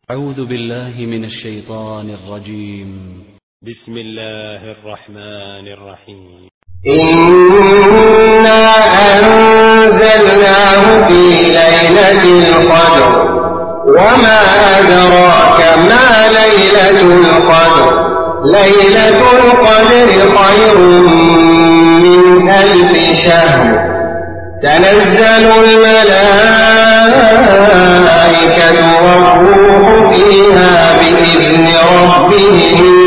أعوذ بالله من الشيطان الرجيم. بسم الله الرحمن الرحيم. إنا أنزلناه في ليلة القدر وما أدراك ما ليلة القدر ليلة القدر خير من 1000 شهر تنزل الملائكة والروح فيها بإذن ربهم